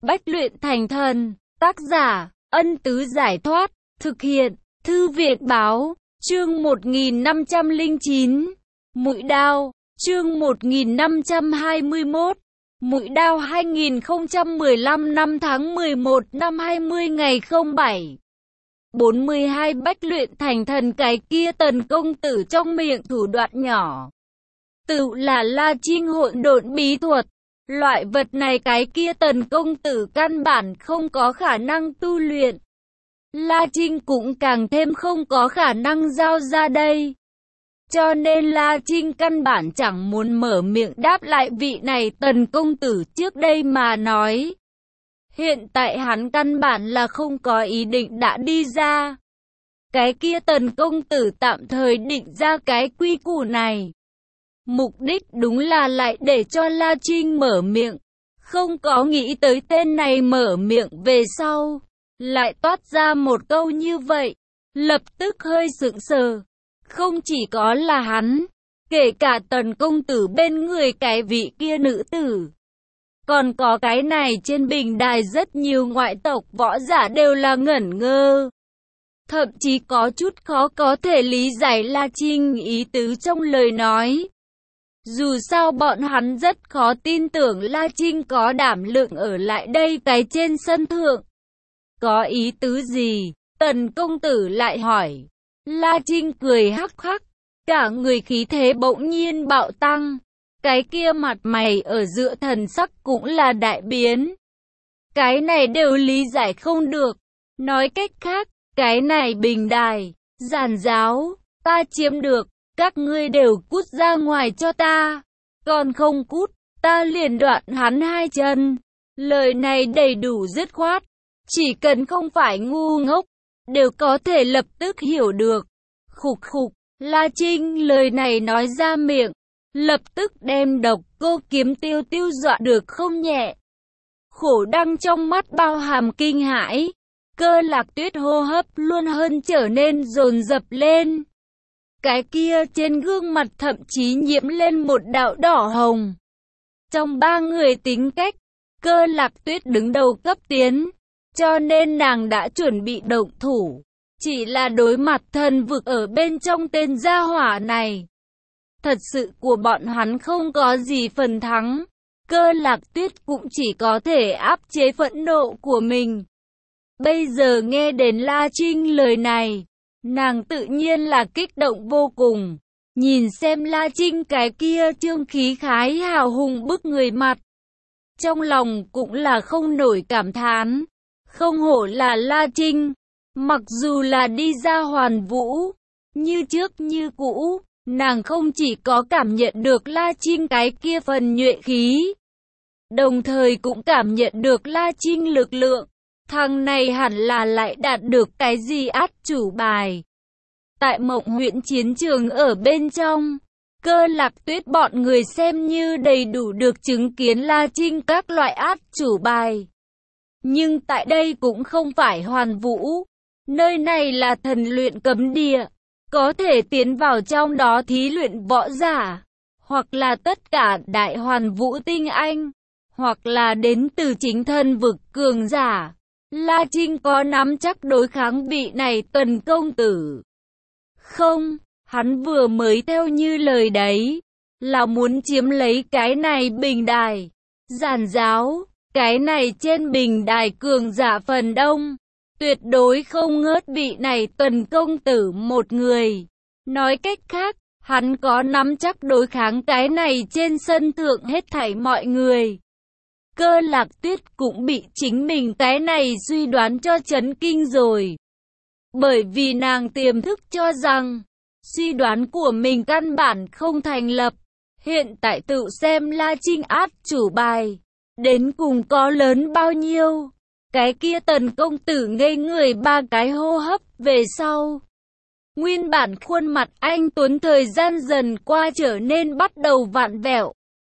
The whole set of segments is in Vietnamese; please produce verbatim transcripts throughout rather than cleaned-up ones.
Bách luyện thành thần. Tác giả, Ân Tứ Giải Thoát. Thực hiện, Thư viện Báo. Chương một nghìn năm trăm lẻ chín. Mũi đao. Chương một nghìn năm trăm hai mươi mốt. Mũi đao hai nghìn không trăm mười lăm năm tháng mười một năm hai mươi ngày không bảy. bốn mươi hai Bách luyện thành thần. Cái kia Tần công tử trong miệng thủ đoạn nhỏ tự là La Trinh hỗn độn bí thuật. Loại vật này cái kia Tần công tử căn bản không có khả năng tu luyện. La Trinh cũng càng thêm không có khả năng giao ra đây. Cho nên La Trinh căn bản chẳng muốn mở miệng đáp lại vị này Tần công tử trước đây mà nói. Hiện tại hắn căn bản là không có ý định đã đi ra. Cái kia Tần công tử tạm thời định ra cái quy củ này. Mục đích đúng là lại để cho La Trinh mở miệng. Không có nghĩ tới tên này mở miệng về sau. Lại toát ra một câu như vậy. Lập tức hơi sững sờ. Không chỉ có là hắn. Kể cả Tần công tử bên người cái vị kia nữ tử. Còn có cái này trên bình đài rất nhiều ngoại tộc võ giả đều là ngẩn ngơ. Thậm chí có chút khó có thể lý giải La Trinh ý tứ trong lời nói. Dù sao bọn hắn rất khó tin tưởng La Trinh có đảm lượng ở lại đây cái trên sân thượng. Có ý tứ gì? Tần công tử lại hỏi. La Trinh cười hắc hắc. Cả người khí thế bỗng nhiên bạo tăng. Cái kia mặt mày ở giữa thần sắc cũng là đại biến. Cái này đều lý giải không được. Nói cách khác, cái này bình đài, giàn giáo, ta chiếm được. Các ngươi đều cút ra ngoài cho ta. Còn không cút, ta liền đoạn hắn hai chân. Lời này đầy đủ dứt khoát. Chỉ cần không phải ngu ngốc, đều có thể lập tức hiểu được. Khục khục, La Trinh lời này nói ra miệng. Lập tức đem Độc Cô Kiếm Tiêu tiêu dọa được không nhẹ. Khổ đăng trong mắt bao hàm kinh hãi. Cơ Lạc Tuyết hô hấp luôn hơn trở nên dồn dập lên. Cái kia trên gương mặt thậm chí nhiễm lên một đạo đỏ hồng. Trong ba người tính cách, Cơ Lạc Tuyết đứng đầu cấp tiến. Cho nên nàng đã chuẩn bị động thủ. Chỉ là đối mặt thần vực ở bên trong tên gia hỏa này. Thật sự của bọn hắn không có gì phần thắng. Cơ Lạc Tuyết cũng chỉ có thể áp chế phẫn nộ của mình. Bây giờ nghe đến La Trinh lời này, nàng tự nhiên là kích động vô cùng. Nhìn xem La Trinh cái kia trương khí khái hào hùng bức người mặt. Trong lòng cũng là không nổi cảm thán. Không hổ là La Trinh. Mặc dù là đi ra hoàn vũ, như trước như cũ. Nàng không chỉ có cảm nhận được La Trinh cái kia phần nhuệ khí, đồng thời cũng cảm nhận được La Trinh lực lượng. Thằng này hẳn là lại đạt được cái gì át chủ bài. Tại Mộng huyện chiến trường ở bên trong, Cơ Lạc Tuyết bọn người xem như đầy đủ được chứng kiến La Trinh các loại át chủ bài. Nhưng tại đây cũng không phải hoàn vũ. Nơi này là thần luyện cấm địa. Có thể tiến vào trong đó thí luyện võ giả, hoặc là tất cả đại hoàn vũ tinh anh, hoặc là đến từ chính thân vực cường giả. La Trinh có nắm chắc đối kháng vị này Tần công tử? Không, hắn vừa mới theo như lời đấy, là muốn chiếm lấy cái này bình đài, giàn giáo, cái này trên bình đài cường giả phần đông. Tuyệt đối không ngớt vị này Tần công tử một người. Nói cách khác, hắn có nắm chắc đối kháng cái này trên sân thượng hết thảy mọi người. Cơ Lạc Tuyết cũng bị chính mình cái này suy đoán cho chấn kinh rồi. Bởi vì nàng tiềm thức cho rằng, suy đoán của mình căn bản không thành lập. Hiện tại tự xem La Trinh át chủ bài, đến cùng có lớn bao nhiêu. Cái kia Tần công tử ngây người ba cái hô hấp về sau. Nguyên bản khuôn mặt anh tuấn thời gian dần qua trở nên bắt đầu vặn vẹo.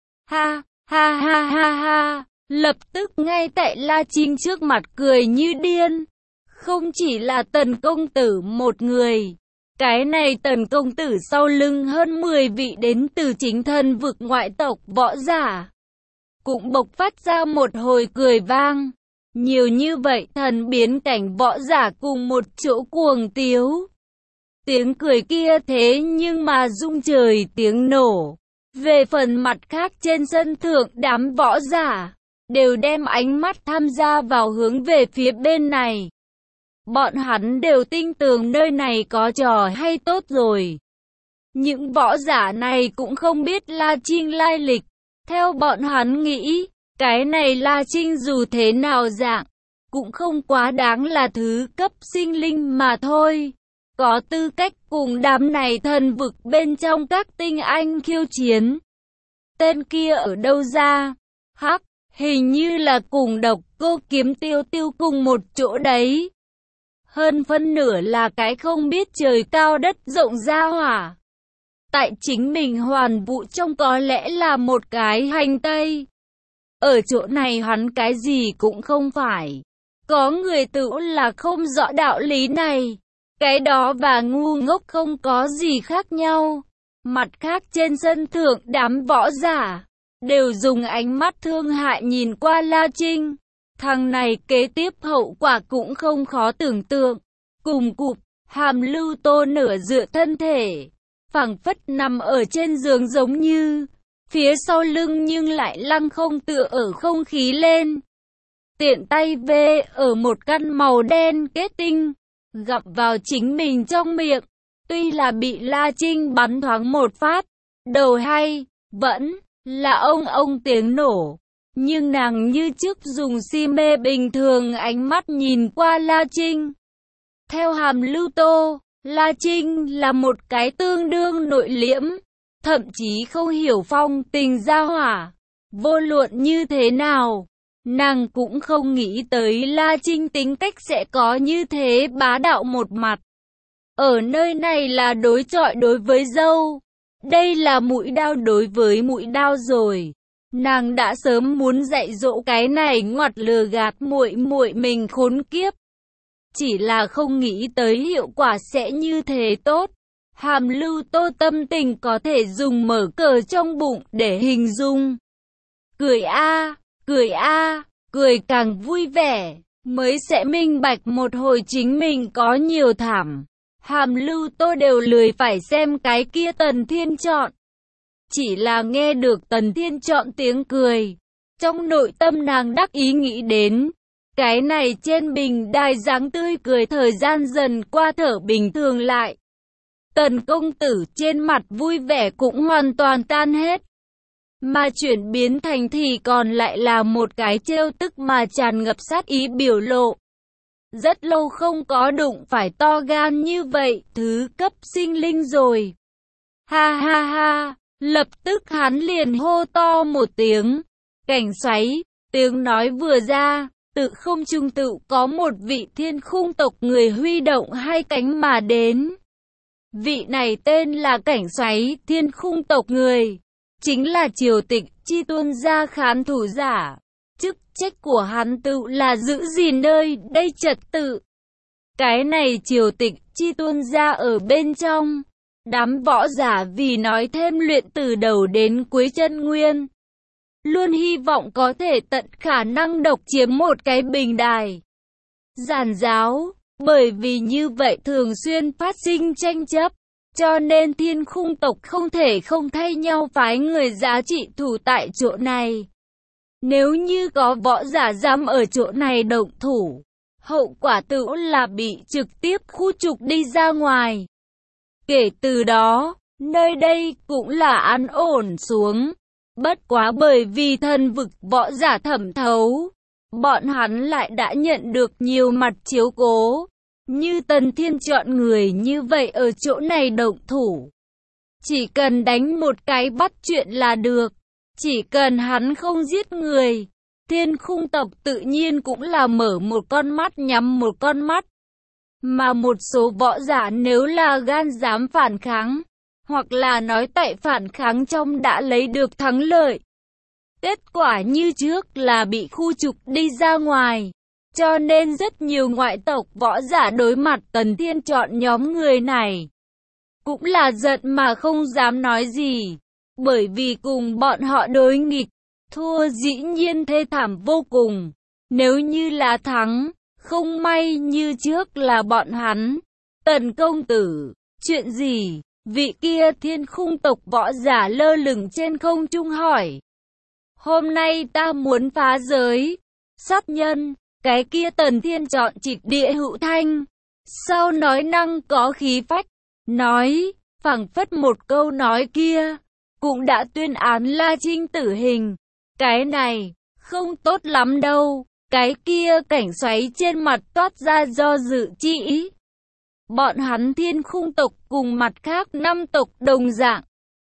Ha, ha ha ha ha, lập tức ngay tại La Trinh trước mặt cười như điên. Không chỉ là Tần công tử một người. Cái này Tần công tử sau lưng hơn mười vị đến từ chính thân vực ngoại tộc võ giả. Cũng bộc phát ra một hồi cười vang. Nhiều như vậy thần biến cảnh võ giả cùng một chỗ cuồng tiếu. Tiếng cười kia thế nhưng mà rung trời tiếng nổ. Về phần mặt khác trên sân thượng đám võ giả, đều đem ánh mắt tham gia vào hướng về phía bên này. Bọn hắn đều tin tưởng nơi này có trò hay tốt rồi. Những võ giả này cũng không biết La Trinh lai lịch. Theo bọn hắn nghĩ, cái này La Trinh dù thế nào dạng, cũng không quá đáng là thứ cấp sinh linh mà thôi. Có tư cách cùng đám này thần vực bên trong các tinh anh khiêu chiến. Tên kia ở đâu ra? Hắc, hình như là cùng độc cô kiếm tiêu tiêu cùng một chỗ đấy. Hơn phân nửa là cái không biết trời cao đất rộng ra hỏa. Tại chính mình hoàn vụ trong có lẽ là một cái hành tây. Ở chỗ này hắn cái gì cũng không phải. Có người tự là không rõ đạo lý này. Cái đó và ngu ngốc không có gì khác nhau. Mặt khác trên sân thượng đám võ giả, đều dùng ánh mắt thương hại nhìn qua La Trinh. Thằng này kế tiếp hậu quả cũng không khó tưởng tượng. Cùng cụp, Hàm Lưu Tô nửa dựa thân thể, phẳng phất nằm ở trên giường giống như, phía sau lưng nhưng lại lăng không tựa ở không khí lên. Tiện tay vê ở một căn màu đen kết tinh, gặp vào chính mình trong miệng. Tuy là bị La Trinh bắn thoáng một phát, đầu hay, vẫn là ông ông tiếng nổ. Nhưng nàng như trước dùng si mê bình thường ánh mắt nhìn qua La Trinh. Theo Hàm Lưu Tô, La Trinh là một cái tương đương nội liễm, thậm chí không hiểu phong tình gia hỏa. Vô luận như thế nào, nàng cũng không nghĩ tới La Trinh tính cách sẽ có như thế bá đạo một mặt. Ở nơi này là đối chọi đối với dâu, đây là mũi đao đối với mũi đao rồi. Nàng đã sớm muốn dạy dỗ cái này ngoặt lừa gạt muội muội mình khốn kiếp. Chỉ là không nghĩ tới hiệu quả sẽ như thế tốt. Hàm Lưu Tô tâm tình có thể dùng mở cờ trong bụng để hình dung. Cười a, cười a, cười càng vui vẻ, mới sẽ minh bạch một hồi chính mình có nhiều thảm. Hàm Lưu Tô đều lười phải xem cái kia Tần Thiên chọn. Chỉ là nghe được Tần Thiên chọn tiếng cười. Trong nội tâm nàng đắc ý nghĩ đến. Cái này trên bình đài dáng tươi cười thời gian dần qua thở bình thường lại. Tần công tử trên mặt vui vẻ cũng hoàn toàn tan hết. Mà chuyển biến thành thì còn lại là một cái trêu tức mà tràn ngập sát ý biểu lộ. Rất lâu không có đụng phải to gan như vậy, thứ cấp sinh linh rồi. Ha ha ha, lập tức hắn liền hô to một tiếng. Cảnh xoáy, tiếng nói vừa ra, tự không trung tự có một vị thiên khung tộc người huy động hai cánh mà đến. Vị này tên là cảnh xoáy thiên khung tộc người, chính là triều tịch chi tuân gia khán thủ giả. Chức trách của hắn tự là giữ gìn nơi đây trật tự. Cái này triều tịch chi tuân gia ở bên trong. Đám võ giả vì nói thêm luyện từ đầu đến cuối chân nguyên. Luôn hy vọng có thể tận khả năng độc chiếm một cái bình đài. Giàn giáo, bởi vì như vậy thường xuyên phát sinh tranh chấp. Cho nên thiên khung tộc không thể không thay nhau phái người giá trị thủ tại chỗ này. Nếu như có võ giả dám ở chỗ này động thủ, hậu quả tự là bị trực tiếp khu trục đi ra ngoài. Kể từ đó, nơi đây cũng là an ổn xuống. Bất quá bởi vì thần vực võ giả thẩm thấu, bọn hắn lại đã nhận được nhiều mặt chiếu cố. Như Tần Thiên chọn người như vậy ở chỗ này động thủ. Chỉ cần đánh một cái bắt chuyện là được. Chỉ cần hắn không giết người, thiên khung tộc tự nhiên cũng là mở một con mắt nhắm một con mắt. Mà một số võ giả nếu là gan dám phản kháng, hoặc là nói tại phản kháng trong đã lấy được thắng lợi. Kết quả như trước là bị khu trục đi ra ngoài. Cho nên rất nhiều ngoại tộc võ giả đối mặt Tần Thiên chọn nhóm người này. Cũng là giận mà không dám nói gì. Bởi vì cùng bọn họ đối nghịch, thua dĩ nhiên thê thảm vô cùng. Nếu như là thắng, không may như trước là bọn hắn. Tần công tử, chuyện gì? Vị kia thiên khung tộc võ giả lơ lửng trên không trung hỏi. Hôm nay ta muốn phá giới, sát nhân, cái kia Tần Thiên chọn trịch địa hữu thanh. Sau nói năng có khí phách, nói, phảng phất một câu nói kia, cũng đã tuyên án La Trinh tử hình. Cái này, không tốt lắm đâu, cái kia cảnh xoáy trên mặt toát ra do dự chi ý. Bọn hắn thiên khung tộc cùng mặt khác năm tộc đồng dạng,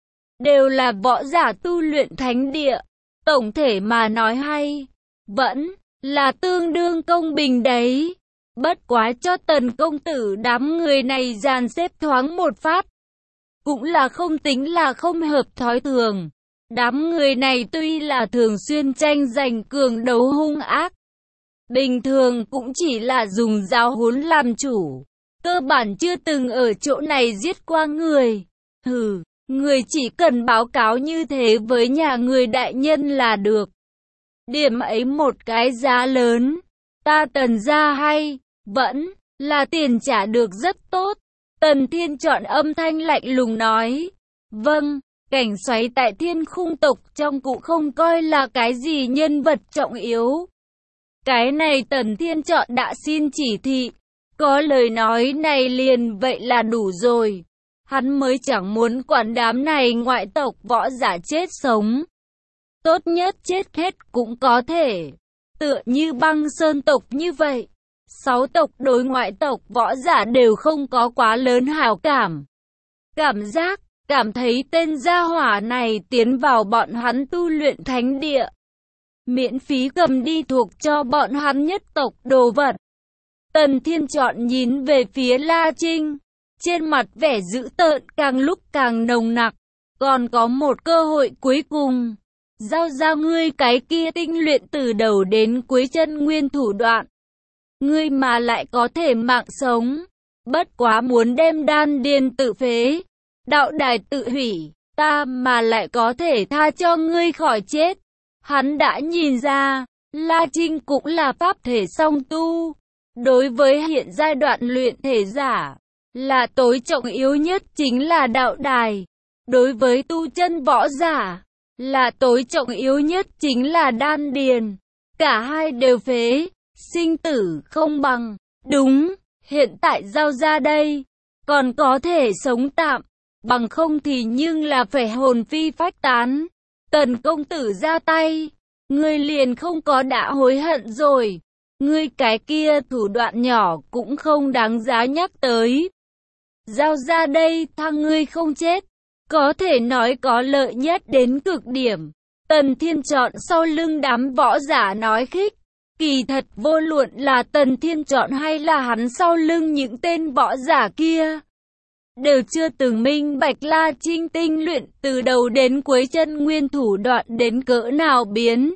đều là võ giả tu luyện thánh địa. Tổng thể mà nói hay, vẫn là tương đương công bình đấy. Bất quá cho Tần công tử đám người này dàn xếp thoáng một phát, cũng là không tính là không hợp thói thường. Đám người này tuy là thường xuyên tranh giành cường đấu hung ác, bình thường cũng chỉ là dùng giáo huấn làm chủ, cơ bản chưa từng ở chỗ này giết qua người. Hừ, người chỉ cần báo cáo như thế với nhà người đại nhân là được. Điểm ấy một cái giá lớn, ta Tần gia hay, vẫn là tiền trả được rất tốt. Tần Thiên chọn âm thanh lạnh lùng nói. Vâng, cảnh xoáy tại thiên khung tộc trong cụ không coi là cái gì nhân vật trọng yếu. Cái này Tần Thiên chọn đã xin chỉ thị, có lời nói này liền vậy là đủ rồi. Hắn mới chẳng muốn quản đám này ngoại tộc võ giả chết sống. Tốt nhất chết hết cũng có thể. Tựa như Băng Sơn tộc như vậy. Sáu tộc đối ngoại tộc võ giả đều không có quá lớn hảo cảm. Cảm giác, cảm thấy tên gia hỏa này tiến vào bọn hắn tu luyện thánh địa. Miễn phí cầm đi thuộc cho bọn hắn nhất tộc đồ vật. Tần Thiên chọn nhìn về phía La Trinh. Trên mặt vẻ dữ tợn càng lúc càng nồng nặc. Còn có một cơ hội cuối cùng. Giao ra ngươi cái kia tinh luyện từ đầu đến cuối chân nguyên thủ đoạn. Ngươi mà lại có thể mạng sống. Bất quá muốn đem đan điền tự phế, đạo đài tự hủy, ta mà lại có thể tha cho ngươi khỏi chết. Hắn đã nhìn ra, La Trinh cũng là pháp thể song tu. Đối với hiện giai đoạn luyện thể giả, là tối trọng yếu nhất chính là đạo đài. Đối với tu chân võ giả, là tối trọng yếu nhất chính là đan điền. Cả hai đều phế, sinh tử không bằng. Đúng, hiện tại giao ra đây, còn có thể sống tạm, bằng không thì nhưng là phải hồn phi phách tán. Tần công tử ra tay, ngươi liền không có đã hối hận rồi. Ngươi cái kia thủ đoạn nhỏ cũng không đáng giá nhắc tới. Giao ra đây tha ngươi không chết, có thể nói có lợi nhất đến cực điểm. Tần Thiên chọn sau lưng đám võ giả nói khích. Kỳ thật vô luận là Tần Thiên chọn hay là hắn sau lưng những tên võ giả kia, đều chưa từng minh bạch La Trinh tinh luyện từ đầu đến cuối chân nguyên thủ đoạn đến cỡ nào biến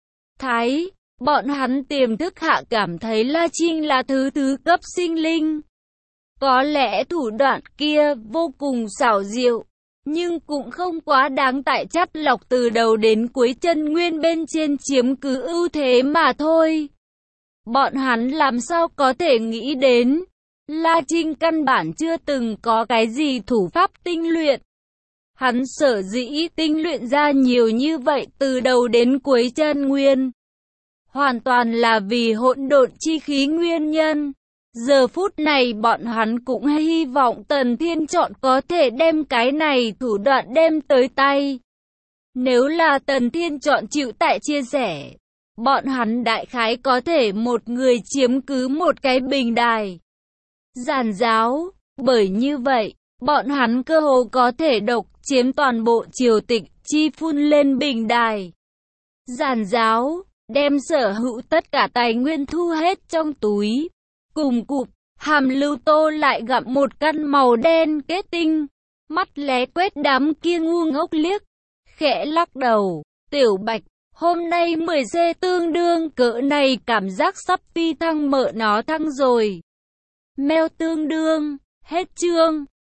thái. Bọn hắn tiềm thức hạ cảm thấy La Trinh là thứ thứ cấp sinh linh. Có lẽ thủ đoạn kia vô cùng xảo diệu, nhưng cũng không quá đáng tại chắt lọc từ đầu đến cuối chân nguyên bên trên chiếm cứ ưu thế mà thôi. Bọn hắn làm sao có thể nghĩ đến, La Trinh căn bản chưa từng có cái gì thủ pháp tinh luyện. Hắn sở dĩ tinh luyện ra nhiều như vậy từ đầu đến cuối chân nguyên, hoàn toàn là vì hỗn độn chi khí nguyên nhân. Giờ phút này bọn hắn cũng hy vọng Tần Thiên chọn có thể đem cái này thủ đoạn đem tới tay. Nếu là Tần Thiên chọn chịu tại chia sẻ, bọn hắn đại khái có thể một người chiếm cứ một cái bình đài. Giàn giáo, bởi như vậy, bọn hắn cơ hồ có thể độc chiếm toàn bộ triều tịch chi phun lên bình đài. Giàn giáo, đem sở hữu tất cả tài nguyên thu hết trong túi. Cùng cụp, Hàm Lưu Tô lại gặm một căn màu đen kết tinh, mắt lé quét đám kia ngu ngốc liếc, khẽ lắc đầu. Tiểu Bạch, hôm nay mười C tương đương cỡ này cảm giác sắp phi thăng mợ nó thăng rồi. Mèo tương đương, hết chương.